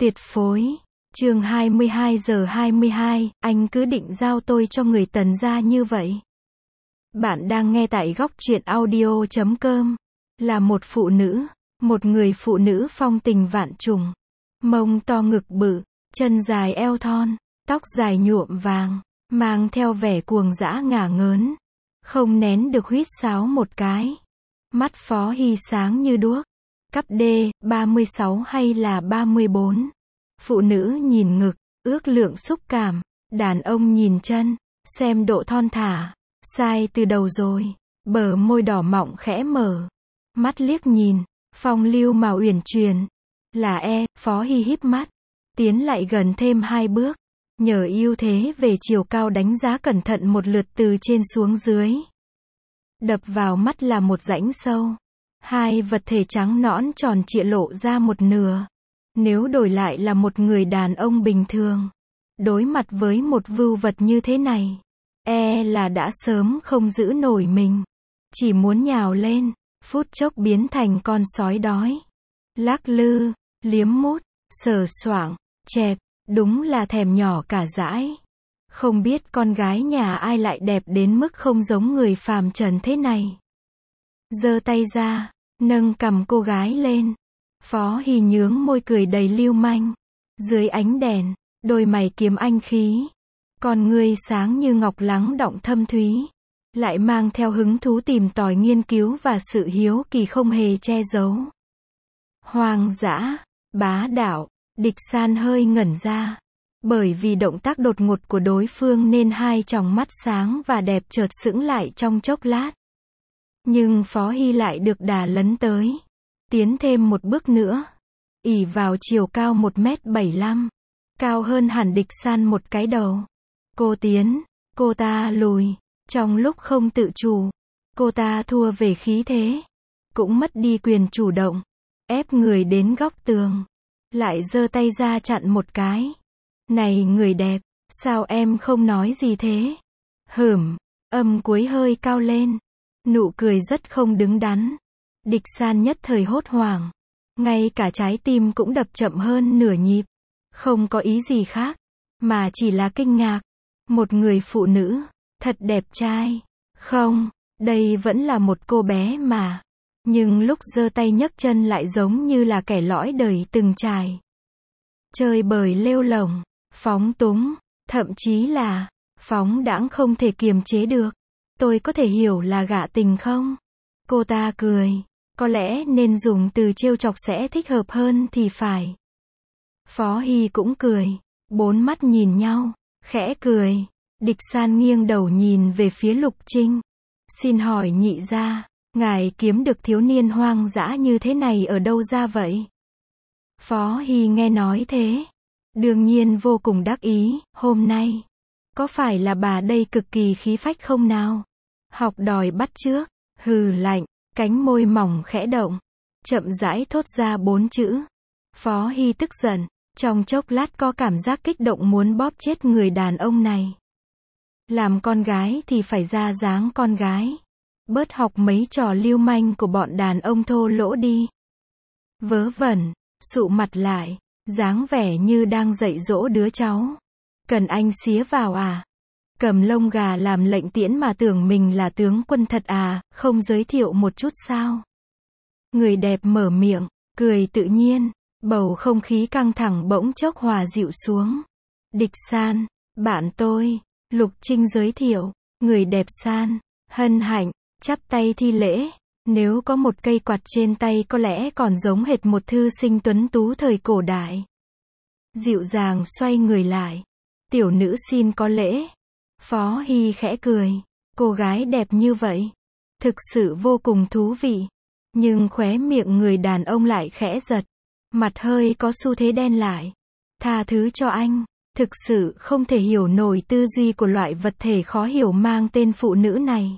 Tuyệt phối. Chương 22:22, anh cứ định giao tôi cho người Tần gia như vậy. Bạn đang nghe tại góc truyện audio.com. Là một phụ nữ, một người phụ nữ phong tình vạn trùng. Mông to ngực bự, chân dài eo thon, tóc dài nhuộm vàng, mang theo vẻ cuồng dã ngả ngớn. Không nén được huýt sáo một cái. Mắt Phó Hy sáng như đuốc. Cắp D, 36 hay là 34? Phụ nữ nhìn ngực, ước lượng xúc cảm. Đàn ông nhìn chân, xem độ thon thả. Sai từ đầu rồi. Bờ môi đỏ mọng khẽ mở. Mắt liếc nhìn, phong lưu mà uyển chuyển. Là Phó Hy híp mắt. Tiến lại gần thêm 2 bước. Nhờ ưu thế về chiều cao đánh giá cẩn thận một lượt từ trên xuống dưới. Đập vào mắt là một rãnh sâu. 2 vật thể trắng nõn tròn trịa lộ ra một nửa. Nếu đổi lại là một người đàn ông bình thường, đối mặt với một vưu vật như thế này, là đã sớm không giữ nổi mình. Chỉ muốn nhào lên, phút chốc biến thành con sói đói. Lắc lư, liếm mút, sờ soạng, chẹp, đúng là thèm nhỏ cả dãi. Không biết con gái nhà ai lại đẹp đến mức không giống người phàm trần thế này. Giơ tay ra, nâng cằm cô gái lên. Phó Hy nhướng môi cười đầy lưu manh. Dưới ánh đèn, đôi mày kiếm anh khí. Con ngươi sáng như ngọc lắng đọng thâm thúy. Lại mang theo hứng thú tìm tòi nghiên cứu và sự hiếu kỳ không hề che giấu. Hoang dã, bá đạo, Địch San hơi ngẩn ra. Bởi vì động tác đột ngột của đối phương nên 2 tròng mắt sáng và đẹp chợt sững lại trong chốc lát. Nhưng Phó Hy lại được đà lấn tới. Tiến thêm một bước nữa. Ỷ vào chiều cao 1m75. Cao hơn hẳn Địch San một cái đầu. Cô tiến, cô ta lùi. Trong lúc không tự chủ, cô ta thua về khí thế. Cũng mất đi quyền chủ động. Ép người đến góc tường. Lại giơ tay ra chặn một cái. Này người đẹp, sao em không nói gì thế? Âm cuối hơi cao lên. Nụ cười rất không đứng đắn. Địch San nhất thời hốt hoảng. Ngay cả trái tim cũng đập chậm hơn nửa nhịp. Không có ý gì khác, mà chỉ là kinh ngạc. Một người phụ nữ, thật đẹp trai. Không, đây vẫn là một cô bé mà. Nhưng lúc giơ tay nhấc chân lại giống như là kẻ lõi đời từng trải. Chơi bời lêu lổng, phóng túng, thậm chí là phóng đãng không thể kiềm chế được. Tôi có thể hiểu là gạ tình không? Cô ta cười. Có lẽ nên dùng từ trêu chọc sẽ thích hợp hơn thì phải. Phó Hy cũng cười. 4 mắt nhìn nhau, khẽ cười. Địch San nghiêng đầu nhìn về phía Lục Trinh. Xin hỏi nhị gia, ngài kiếm được thiếu niên hoang dã như thế này ở đâu ra vậy? Phó Hy nghe nói thế. Đương nhiên vô cùng đắc ý. Hôm nay, có phải là bà đây cực kỳ khí phách không nào? Học đòi bắt chước. Hừ lạnh. Cánh môi mỏng khẽ động. Chậm rãi thốt ra 4 chữ. Phó Hy tức giận. Trong chốc lát có cảm giác kích động muốn bóp chết người đàn ông này. Làm con gái thì phải ra dáng con gái. Bớt học mấy trò lưu manh của bọn đàn ông thô lỗ đi. Vớ vẩn, sụ mặt lại, dáng vẻ như đang dạy dỗ đứa cháu. Cần anh xía vào à? Cầm lông gà làm lệnh tiễn mà tưởng mình là tướng quân thật à, không giới thiệu một chút sao? Người đẹp mở miệng, cười tự nhiên, bầu không khí căng thẳng bỗng chốc hòa dịu xuống. Địch San, bạn tôi. Lục Trinh giới thiệu. Người đẹp San, hân hạnh, chắp tay thi lễ. Nếu có một cây quạt trên tay có lẽ còn giống hệt một thư sinh tuấn tú thời cổ đại. Dịu dàng xoay người lại. Tiểu nữ xin có lễ. Phó Hy khẽ cười. Cô gái đẹp như vậy, thực sự vô cùng thú vị. Nhưng khóe miệng người đàn ông lại khẽ giật. Mặt hơi có xu thế đen lại. Tha thứ cho anh. Thực sự không thể hiểu nổi tư duy của loại vật thể khó hiểu mang tên phụ nữ này.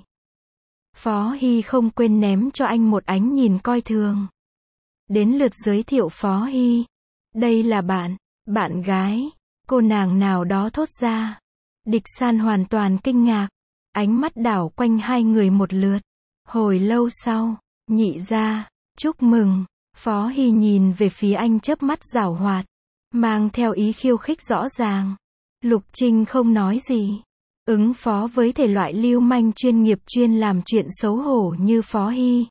Phó Hy không quên ném cho anh một ánh nhìn coi thường. Đến lượt giới thiệu Phó Hy. Đây là bạn gái. Cô nàng nào đó thốt ra. Địch San hoàn toàn kinh ngạc. Ánh mắt đảo quanh 2 người một lượt. Hồi lâu sau, nhị gia, chúc mừng. Phó Hy nhìn về phía anh chớp mắt giảo hoạt. mang theo ý khiêu khích rõ ràng. Lục Trinh không nói gì. Ứng phó với thể loại lưu manh chuyên nghiệp chuyên làm chuyện xấu hổ như Phó Hy.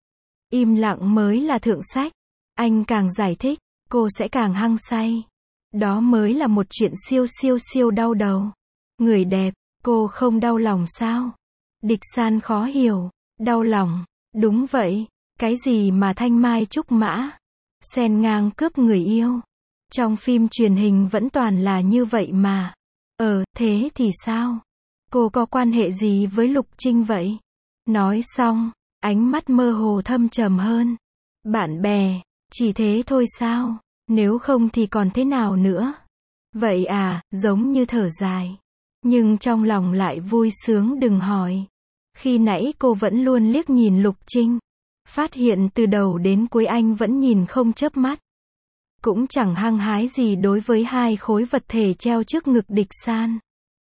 Im lặng mới là thượng sách. Anh càng giải thích, cô sẽ càng hăng say. Đó mới là một chuyện siêu siêu siêu đau đầu. Người đẹp, cô không đau lòng sao? Địch San khó hiểu. Đau lòng, đúng vậy. Cái gì mà thanh mai trúc mã, xen ngang cướp người yêu. Trong phim truyền hình vẫn toàn là như vậy mà. Thế thì sao? Cô có quan hệ gì với Lục Trinh vậy? Nói xong, ánh mắt mơ hồ thâm trầm hơn. Bạn bè, chỉ thế thôi sao? Nếu không thì còn thế nào nữa? Vậy à, giống như thở dài. Nhưng trong lòng lại vui sướng đừng hỏi. Khi nãy cô vẫn luôn liếc nhìn Lục Trinh. Phát hiện từ đầu đến cuối anh vẫn nhìn không chớp mắt. Cũng chẳng hăng hái gì đối với hai khối vật thể treo trước ngực Địch San.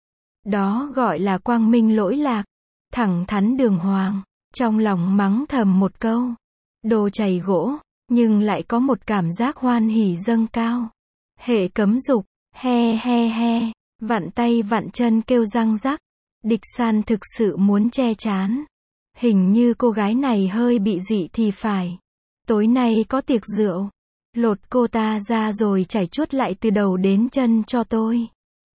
Đó gọi là quang minh lỗi lạc. Thẳng thắn đường hoàng. Trong lòng mắng thầm một câu. Đồ chày gỗ. Nhưng lại có một cảm giác hoan hỉ dâng cao. Hệ cấm dục. He he he. Vặn tay vặn chân kêu răng rắc. Địch San thực sự muốn che chán. Hình như cô gái này hơi bị dị thì phải. Tối nay có tiệc rượu. Lột cô ta ra rồi chảy chuốt lại từ đầu đến chân cho tôi.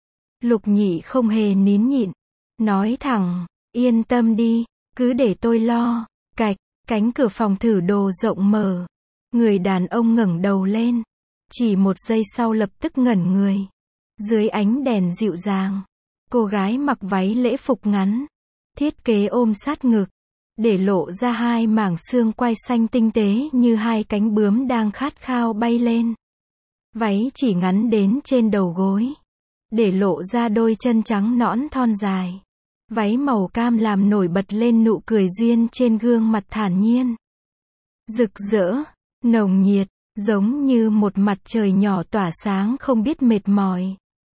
Lục Nhị không hề nín nhịn. Nói thẳng, yên tâm đi, cứ để tôi lo. Cạch, cánh cửa phòng thử đồ rộng mở. Người đàn ông ngẩng đầu lên. Chỉ một giây sau lập tức ngẩn người. Dưới ánh đèn dịu dàng, cô gái mặc váy lễ phục ngắn. Thiết kế ôm sát ngực. Để lộ ra hai mảng xương quai xanh tinh tế như hai cánh bướm đang khát khao bay lên. Váy chỉ ngắn đến trên đầu gối. Để lộ ra đôi chân trắng nõn thon dài. Váy màu cam làm nổi bật lên nụ cười duyên trên gương mặt thản nhiên. Rực rỡ, nồng nhiệt, giống như một mặt trời nhỏ tỏa sáng không biết mệt mỏi.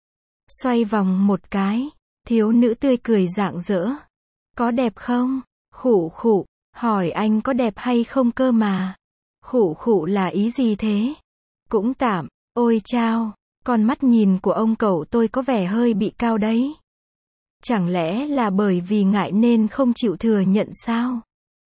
Xoay vòng một cái, thiếu nữ tươi cười rạng rỡ. Có đẹp không? Khụ khụ, hỏi anh có đẹp hay không cơ mà. Khụ khụ là ý gì thế? Cũng tạm, ôi chao, con mắt nhìn của ông cậu tôi có vẻ hơi bị cao đấy. Chẳng lẽ là bởi vì ngại nên không chịu thừa nhận sao?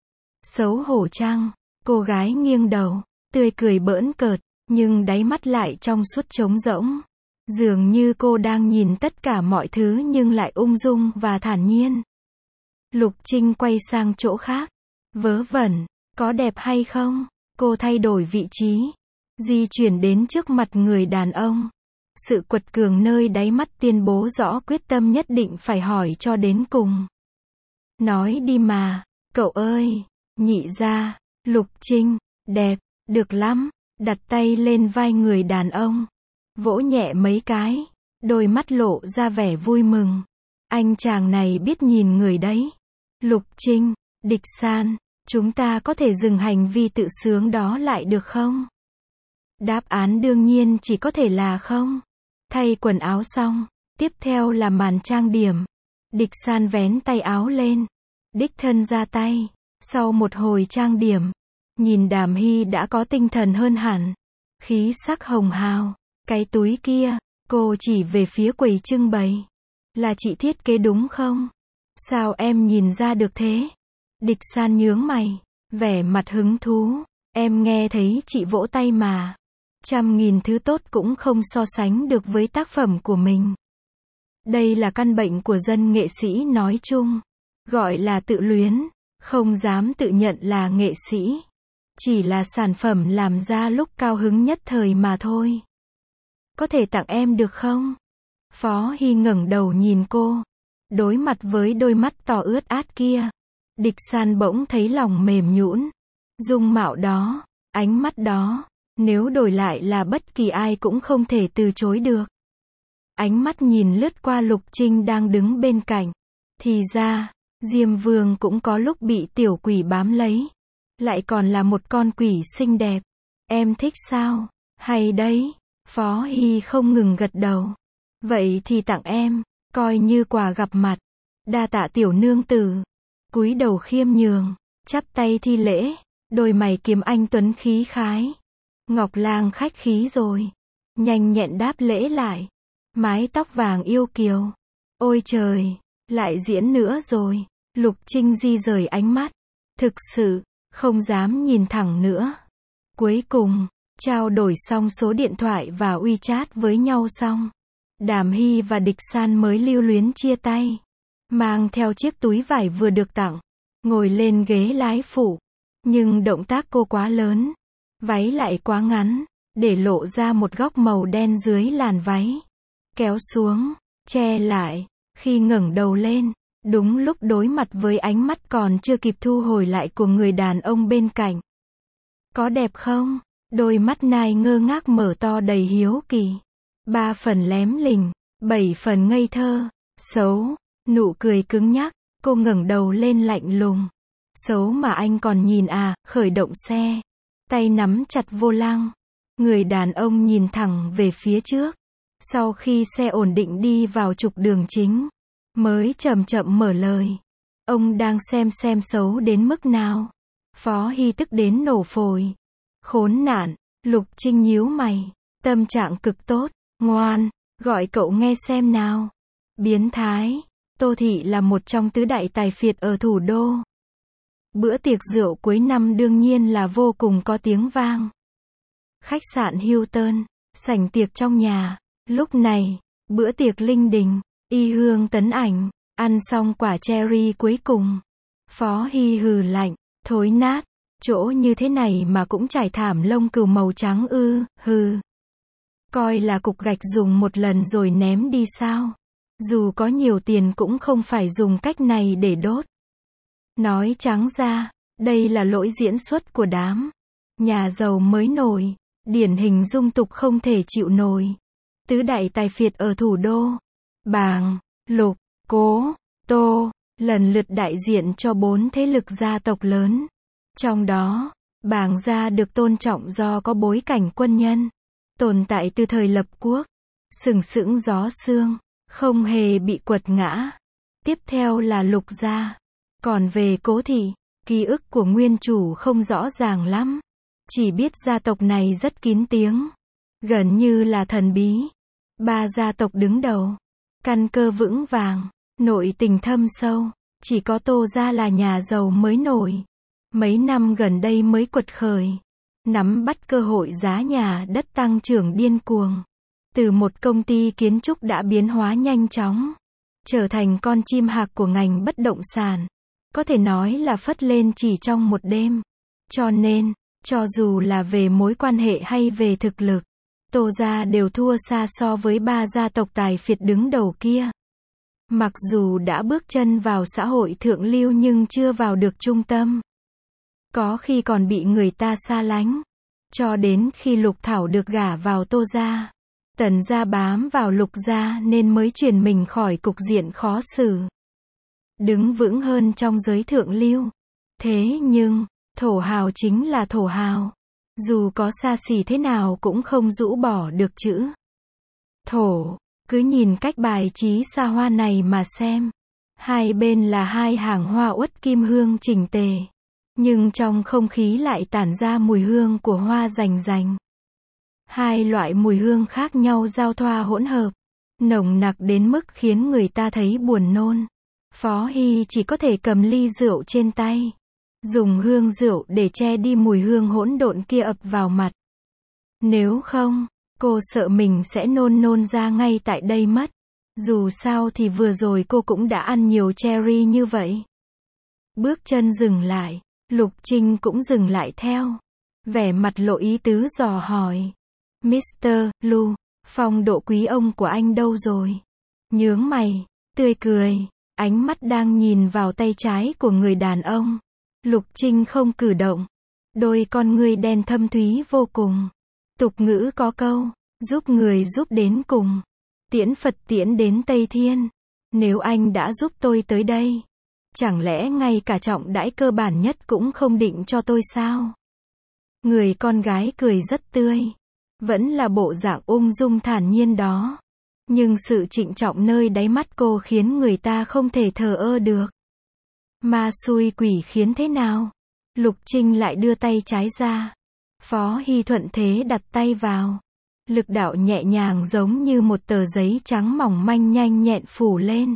Xấu hổ chăng? Cô gái nghiêng đầu, tươi cười bỡn cợt, nhưng đáy mắt lại trong suốt trống rỗng. Dường như cô đang nhìn tất cả mọi thứ nhưng lại ung dung và thản nhiên. Lục Trinh quay sang chỗ khác. Vớ vẩn, có đẹp hay không? Cô thay đổi vị trí. Di chuyển đến trước mặt người đàn ông. Sự quật cường nơi đáy mắt tuyên bố rõ quyết tâm nhất định phải hỏi cho đến cùng. Nói đi mà, cậu ơi. Nhị ra, Lục Trinh, đẹp, được lắm. Đặt tay lên vai người đàn ông. Vỗ nhẹ mấy cái. Đôi mắt lộ ra vẻ vui mừng. Anh chàng này biết nhìn người đấy. Lục Trinh, Địch San, chúng ta có thể dừng hành vi tự sướng đó lại được không? Đáp án đương nhiên chỉ có thể là không. Thay quần áo xong, tiếp theo là màn trang điểm. Địch San vén tay áo lên. Đích thân ra tay. Sau một hồi trang điểm, nhìn Đàm Hy đã có tinh thần hơn hẳn. Khí sắc hồng hào. Cái túi kia, cô chỉ về phía quầy trưng bày. Là chị thiết kế đúng không? Sao em nhìn ra được thế? Địch San nhướng mày, vẻ mặt hứng thú. Em nghe thấy chị vỗ tay mà. Trăm nghìn thứ tốt cũng không so sánh được với tác phẩm của mình. Đây là căn bệnh của dân nghệ sĩ nói chung. Gọi là tự luyến, không dám tự nhận là nghệ sĩ. Chỉ là sản phẩm làm ra lúc cao hứng nhất thời mà thôi. Có thể tặng em được không? Phó Hy ngẩng đầu nhìn cô. Đối mặt với đôi mắt to ướt át kia. Địch San bỗng thấy lòng mềm nhũn. Dung mạo đó, ánh mắt đó, nếu đổi lại là bất kỳ ai cũng không thể từ chối được. Ánh mắt nhìn lướt qua Lục Trinh đang đứng bên cạnh. Thì ra, Diêm Vương cũng có lúc bị tiểu quỷ bám lấy. Lại còn là một con quỷ xinh đẹp. Em thích sao? Hay đấy. Phó Hy không ngừng gật đầu. Vậy thì tặng em, coi như quà gặp mặt. Đa tạ tiểu nương tử. Cúi đầu khiêm nhường, chắp tay thi lễ, đôi mày kiếm anh tuấn khí khái. Ngọc Lang khách khí rồi. nhanh nhẹn đáp lễ lại. Mái tóc vàng yêu kiều. Ôi trời, lại diễn nữa rồi. Lục Trinh di rời ánh mắt. Thực sự, không dám nhìn thẳng nữa. Cuối cùng, trao đổi xong số điện thoại và WeChat với nhau xong. Đàm Hy và Địch San mới lưu luyến chia tay. Mang theo chiếc túi vải vừa được tặng. Ngồi lên ghế lái phụ. Nhưng động tác cô quá lớn. Váy lại quá ngắn. Để lộ ra một góc màu đen dưới làn váy. Kéo xuống, che lại. Khi ngẩng đầu lên, đúng lúc đối mặt với ánh mắt còn chưa kịp thu hồi lại của người đàn ông bên cạnh. Có đẹp không? Đôi mắt nai ngơ ngác mở to đầy hiếu kỳ. 3 phần lém lỉnh, 7 phần ngây thơ. Xấu, nụ cười cứng nhắc. Cô ngẩng đầu lên lạnh lùng. Xấu mà anh còn nhìn à? Khởi động xe. Tay nắm chặt vô lăng. Người đàn ông nhìn thẳng về phía trước. Sau khi xe ổn định đi vào trục đường chính, mới chậm chậm mở lời. Ông đang xem xấu đến mức nào? Phó Hy tức đến nổ phổi. Khốn nạn, Lục Trinh nhíu mày. Tâm trạng cực tốt, ngoan, gọi cậu nghe xem nào. Biến thái, Tô Thị là một trong tứ đại tài phiệt ở thủ đô. Bữa tiệc rượu cuối năm đương nhiên là vô cùng có tiếng vang. Khách sạn Hilton, sảnh tiệc trong nhà. Lúc này, bữa tiệc linh đình, y hương tấn ảnh, ăn xong quả cherry cuối cùng. Phó Hy hừ lạnh, thối nát, chỗ như thế này mà cũng trải thảm lông cừu màu trắng ư, hừ. Coi là cục gạch dùng một lần rồi ném đi sao? Dù có nhiều tiền cũng không phải dùng cách này để đốt. Nói trắng ra, đây là lỗi diễn xuất của đám nhà giàu mới nổi, điển hình dung tục không thể chịu nổi. Tứ đại tài phiệt ở thủ đô, Bàng, Lục, Cố, Tô, lần lượt đại diện cho 4 thế lực gia tộc lớn. Trong đó, Bàng gia được tôn trọng do có bối cảnh quân nhân, tồn tại từ thời lập quốc, sừng sững gió sương, không hề bị quật ngã. Tiếp theo là Lục gia. Còn về Cố Thị, ký ức của nguyên chủ không rõ ràng lắm. Chỉ biết gia tộc này rất kín tiếng, gần như là thần bí. 3 gia tộc đứng đầu, căn cơ vững vàng, nội tình thâm sâu. Chỉ có Tô gia là nhà giàu mới nổi. Mấy năm gần đây mới quật khởi, nắm bắt cơ hội giá nhà đất tăng trưởng điên cuồng. Từ một công ty kiến trúc đã biến hóa nhanh chóng, trở thành con chim hạc của ngành bất động sản. Có thể nói là phất lên chỉ trong một đêm. Cho nên, cho dù là về mối quan hệ hay về thực lực, Tô gia đều thua xa so với 3 gia tộc tài phiệt đứng đầu kia. Mặc dù đã bước chân vào xã hội thượng lưu nhưng chưa vào được trung tâm. Có khi còn bị người ta xa lánh. Cho đến khi Lục Thảo được gả vào Tô gia, Tần gia bám vào Lục gia nên mới chuyển mình khỏi cục diện khó xử. Đứng vững hơn trong giới thượng lưu. Thế nhưng, thổ hào chính là thổ hào. Dù có xa xỉ thế nào cũng không rũ bỏ được chữ thổ. Cứ nhìn cách bài trí xa hoa này mà xem. Hai bên là 2 hàng hoa uất kim hương chỉnh tề. Nhưng trong không khí lại tản ra mùi hương của hoa rành rành. 2 loại mùi hương khác nhau giao thoa hỗn hợp. Nồng nặc đến mức khiến người ta thấy buồn nôn. Phó Hy chỉ có thể cầm ly rượu trên tay. Dùng hương rượu để che đi mùi hương hỗn độn kia ập vào mặt. Nếu không, cô sợ mình sẽ nôn ra ngay tại đây mất. Dù sao thì vừa rồi cô cũng đã ăn nhiều cherry như vậy. Bước chân dừng lại, Lục Trinh cũng dừng lại theo. Vẻ mặt lộ ý tứ dò hỏi. Mr. Lu, phong độ quý ông của anh đâu rồi? Nhướng mày, tươi cười, ánh mắt đang nhìn vào tay trái của người đàn ông. Lục Trinh không cử động. Đôi con ngươi đen thâm thúy vô cùng. Tục ngữ có câu, giúp người giúp đến cùng. Tiễn Phật tiễn đến Tây Thiên. Nếu anh đã giúp tôi tới đây, chẳng lẽ ngay cả trọng đãi cơ bản nhất cũng không định cho tôi sao? Người con gái cười rất tươi. Vẫn là bộ dạng ung dung thản nhiên đó. Nhưng sự trịnh trọng nơi đáy mắt cô khiến người ta không thể thờ ơ được. Ma xui quỷ khiến thế nào? Lục Trinh lại đưa tay trái ra. Phó Hy thuận thế đặt tay vào. Lực đạo nhẹ nhàng giống như một tờ giấy trắng mỏng manh nhanh nhẹn phủ lên.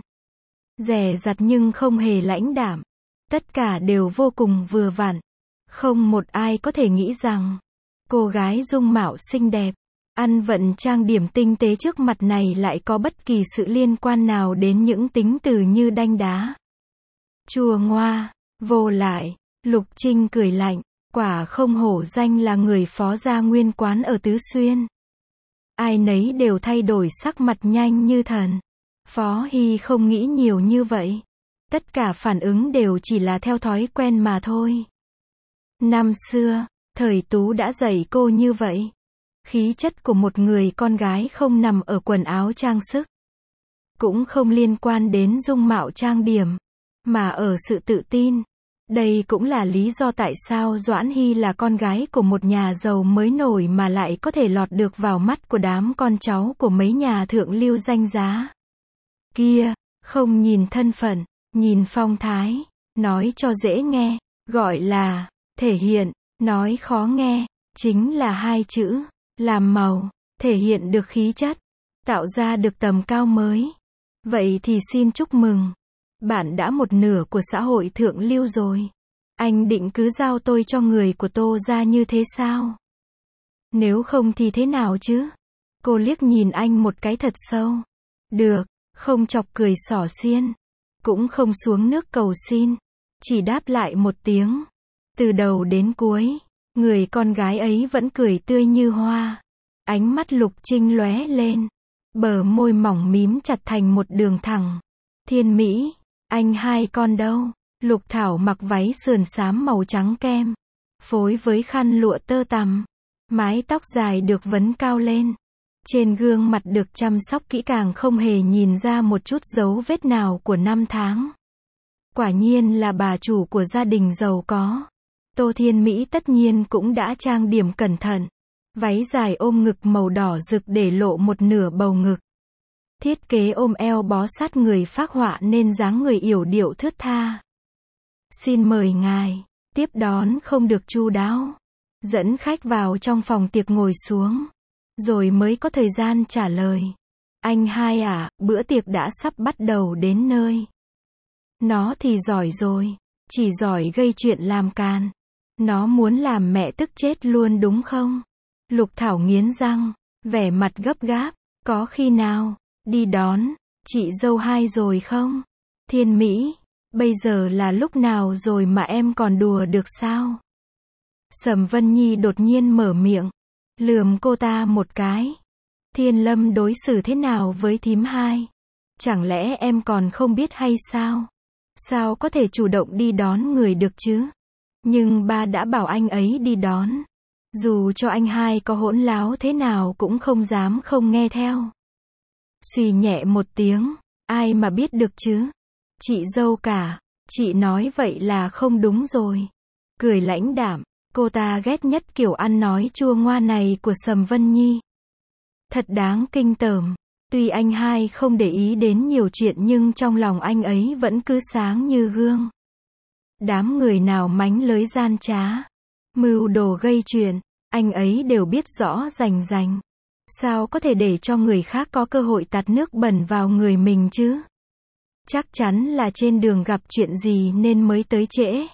Dè dặt nhưng không hề lãnh đạm. Tất cả đều vô cùng vừa vặn. Không một ai có thể nghĩ rằng cô gái dung mạo xinh đẹp, ăn vận trang điểm tinh tế trước mặt này lại có bất kỳ sự liên quan nào đến những tính từ như đanh đá, chua ngoa, vô lại. Lục Trinh cười lạnh, quả không hổ danh là người phó gia nguyên quán ở Tứ Xuyên. Ai nấy đều thay đổi sắc mặt nhanh như thần. Phó Hy không nghĩ nhiều như vậy. Tất cả phản ứng đều chỉ là theo thói quen mà thôi. Năm xưa, thời Tú đã dạy cô như vậy. Khí chất của một người con gái không nằm ở quần áo trang sức, cũng không liên quan đến dung mạo trang điểm, mà ở sự tự tin. Đây cũng là lý do tại sao Doãn Hy là con gái của một nhà giàu mới nổi mà lại có thể lọt được vào mắt của đám con cháu của mấy nhà thượng lưu danh giá. Kia, không nhìn thân phận, nhìn phong thái, nói cho dễ nghe, gọi là thể hiện, nói khó nghe, chính là hai chữ, làm màu, thể hiện được khí chất, tạo ra được tầm cao mới. Vậy thì xin chúc mừng, bạn đã một nửa của xã hội thượng lưu rồi. Anh định cứ giao tôi cho người của Tô gia như thế sao? Nếu không thì thế nào chứ? Cô liếc nhìn anh một cái thật sâu. Được, không chọc cười xỏ xiên, cũng không xuống nước cầu xin, chỉ đáp lại một tiếng. Từ đầu đến cuối, người con gái ấy vẫn cười tươi như hoa. Ánh mắt Lục Trinh lóe lên, bờ môi mỏng mím chặt thành một đường thẳng. Thiên Mỹ, anh hai con đâu? Lục Thảo mặc váy sườn xám màu trắng kem, phối với khăn lụa tơ tằm, mái tóc dài được vấn cao lên. Trên gương mặt được chăm sóc kỹ càng không hề nhìn ra một chút dấu vết nào của năm tháng. Quả nhiên là bà chủ của gia đình giàu có. Tô Thiên Mỹ tất nhiên cũng đã trang điểm cẩn thận. Váy dài ôm ngực màu đỏ rực để lộ một nửa bầu ngực. Thiết kế ôm eo bó sát người phác họa nên dáng người yểu điệu thướt tha. Xin mời ngài, tiếp đón không được chu đáo. Dẫn khách vào trong phòng tiệc ngồi xuống, rồi mới có thời gian trả lời. Anh hai à, bữa tiệc đã sắp bắt đầu đến nơi. Nó thì giỏi rồi, chỉ giỏi gây chuyện làm càn. Nó muốn làm mẹ tức chết luôn đúng không? Lục Thảo nghiến răng, vẻ mặt gấp gáp. Có khi nào đi đón chị dâu hai rồi không? Thiên Mỹ, bây giờ là lúc nào rồi mà em còn đùa được sao? Sầm Vân Nhi đột nhiên mở miệng, lườm cô ta một cái. Thiên Lâm đối xử thế nào với thím hai? Chẳng lẽ em còn không biết hay sao? Sao có thể chủ động đi đón người được chứ? Nhưng ba đã bảo anh ấy đi đón. Dù cho anh hai có hỗn láo thế nào cũng không dám không nghe theo. Suy nhẹ một tiếng, ai mà biết được chứ? Chị dâu cả, chị nói vậy là không đúng rồi. Cười lãnh đạm, cô ta ghét nhất kiểu ăn nói chua ngoa này của Sầm Vân Nhi. Thật đáng kinh tởm. Tuy anh hai không để ý đến nhiều chuyện nhưng trong lòng anh ấy vẫn cứ sáng như gương. Đám người nào mánh lới gian trá, mưu đồ gây chuyện, anh ấy đều biết rõ rành rành. Sao có thể để cho người khác có cơ hội tạt nước bẩn vào người mình chứ? Chắc chắn là trên đường gặp chuyện gì nên mới tới trễ.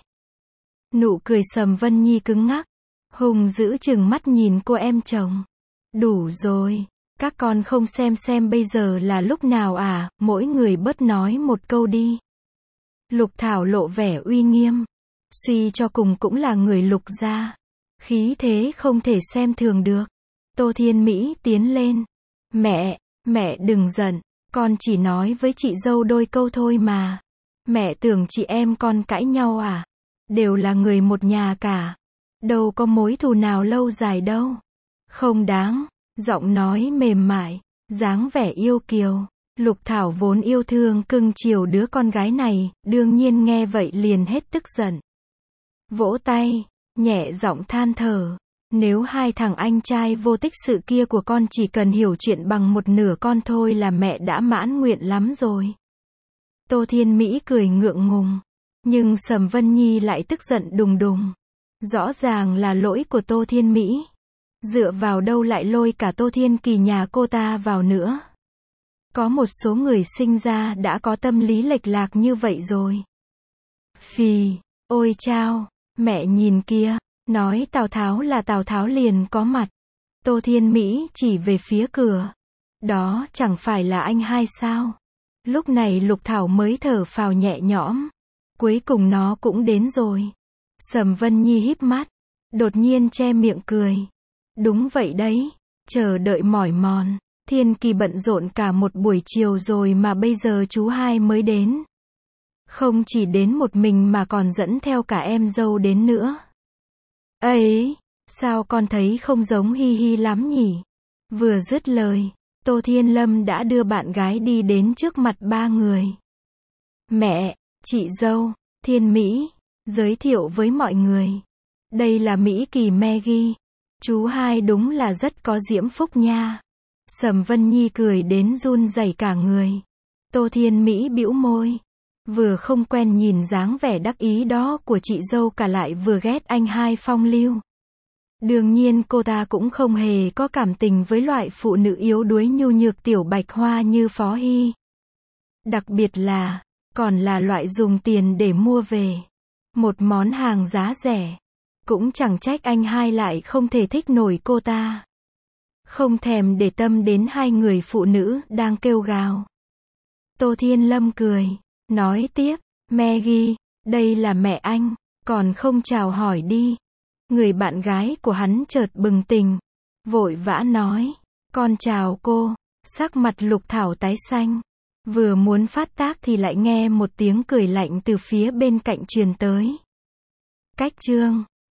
Nụ cười Sầm Vân Nhi cứng ngắc, hùng dữ chừng mắt nhìn cô em chồng. Đủ rồi, các con không xem bây giờ là lúc nào à, mỗi người bớt nói một câu đi. Lục Thảo lộ vẻ uy nghiêm, suy cho cùng cũng là người Lục gia, khí thế không thể xem thường được. Tô Thiên Mỹ tiến lên. Mẹ đừng giận, con chỉ nói với chị dâu đôi câu thôi mà. Mẹ tưởng chị em con cãi nhau à? Đều là người một nhà cả. Đâu có mối thù nào lâu dài đâu. Không đáng. Giọng nói mềm mại, dáng vẻ yêu kiều. Lục Thảo vốn yêu thương cưng chiều đứa con gái này, đương nhiên nghe vậy liền hết tức giận. Vỗ tay, nhẹ giọng than thở. Nếu hai thằng anh trai vô tích sự kia của con chỉ cần hiểu chuyện bằng một nửa con thôi là mẹ đã mãn nguyện lắm rồi. Tô Thiên Mỹ cười ngượng ngùng. Nhưng Sầm Vân Nhi lại tức giận đùng đùng. Rõ ràng là lỗi của Tô Thiên Mỹ. Dựa vào đâu lại lôi cả Tô Thiên Kỳ nhà cô ta vào nữa. Có một số người sinh ra đã có tâm lý lệch lạc như vậy rồi. Phì, ôi chao, mẹ nhìn kia, nói Tào Tháo là Tào Tháo liền có mặt. Tô Thiên Mỹ chỉ về phía cửa. Đó chẳng phải là anh hai sao? Lúc này Lục Thảo mới thở phào nhẹ nhõm. Cuối cùng nó cũng đến rồi. Sầm Vân Nhi híp mắt, đột nhiên che miệng cười. Đúng vậy đấy, chờ đợi mỏi mòn. Thiên Kỳ bận rộn cả một buổi chiều rồi mà bây giờ chú hai mới đến. Không chỉ đến một mình mà còn dẫn theo cả em dâu đến nữa. Ấy, sao con thấy không giống Hi Hi lắm nhỉ? Vừa dứt lời, Tô Thiên Lâm đã đưa bạn gái đi đến trước mặt ba người. Mẹ, chị dâu, Thiên Mỹ, giới thiệu với mọi người. Đây là Mỹ Kỳ Maggie. Chú hai đúng là rất có diễm phúc nha. Sầm Vân Nhi cười đến run rẩy cả người. Tô Thiên Mỹ bĩu môi. Vừa không quen nhìn dáng vẻ đắc ý đó của chị dâu cả lại vừa ghét anh hai phong lưu. Đương nhiên cô ta cũng không hề có cảm tình với loại phụ nữ yếu đuối nhu nhược tiểu bạch hoa như Phó Hy. Đặc biệt là, còn là loại dùng tiền để mua về. Một món hàng giá rẻ. Cũng chẳng trách anh hai lại không thể thích nổi cô ta. Không thèm để tâm đến hai người phụ nữ đang kêu gào. Tô Thiên Lâm cười, nói tiếp, Maggie, đây là mẹ anh, còn không chào hỏi đi. Người bạn gái của hắn chợt bừng tỉnh, vội vã nói, con chào cô. Sắc mặt Lục Thảo tái xanh, vừa muốn phát tác thì lại nghe một tiếng cười lạnh từ phía bên cạnh truyền tới. Cách chương